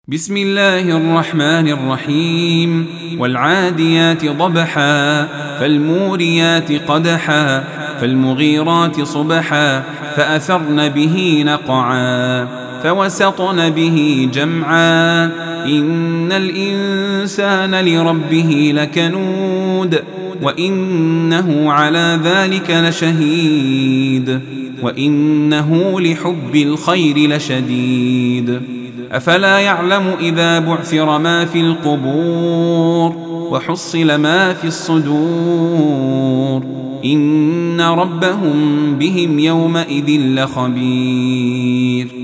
بسم الله الرحمن الرحيم والعاديات ضبحا فالموريات قدحا فالمغيرات صبحا فأثرن به نقعا فوسطن به جمعا إن الإنسان لربه لكنود وإنه على ذلك لشهيد وإنه لحب الخير لشديد أفلا يعلم إذا بعثر ما في القبور وحصل ما في الصدور إن ربهم بهم يومئذ لخبير.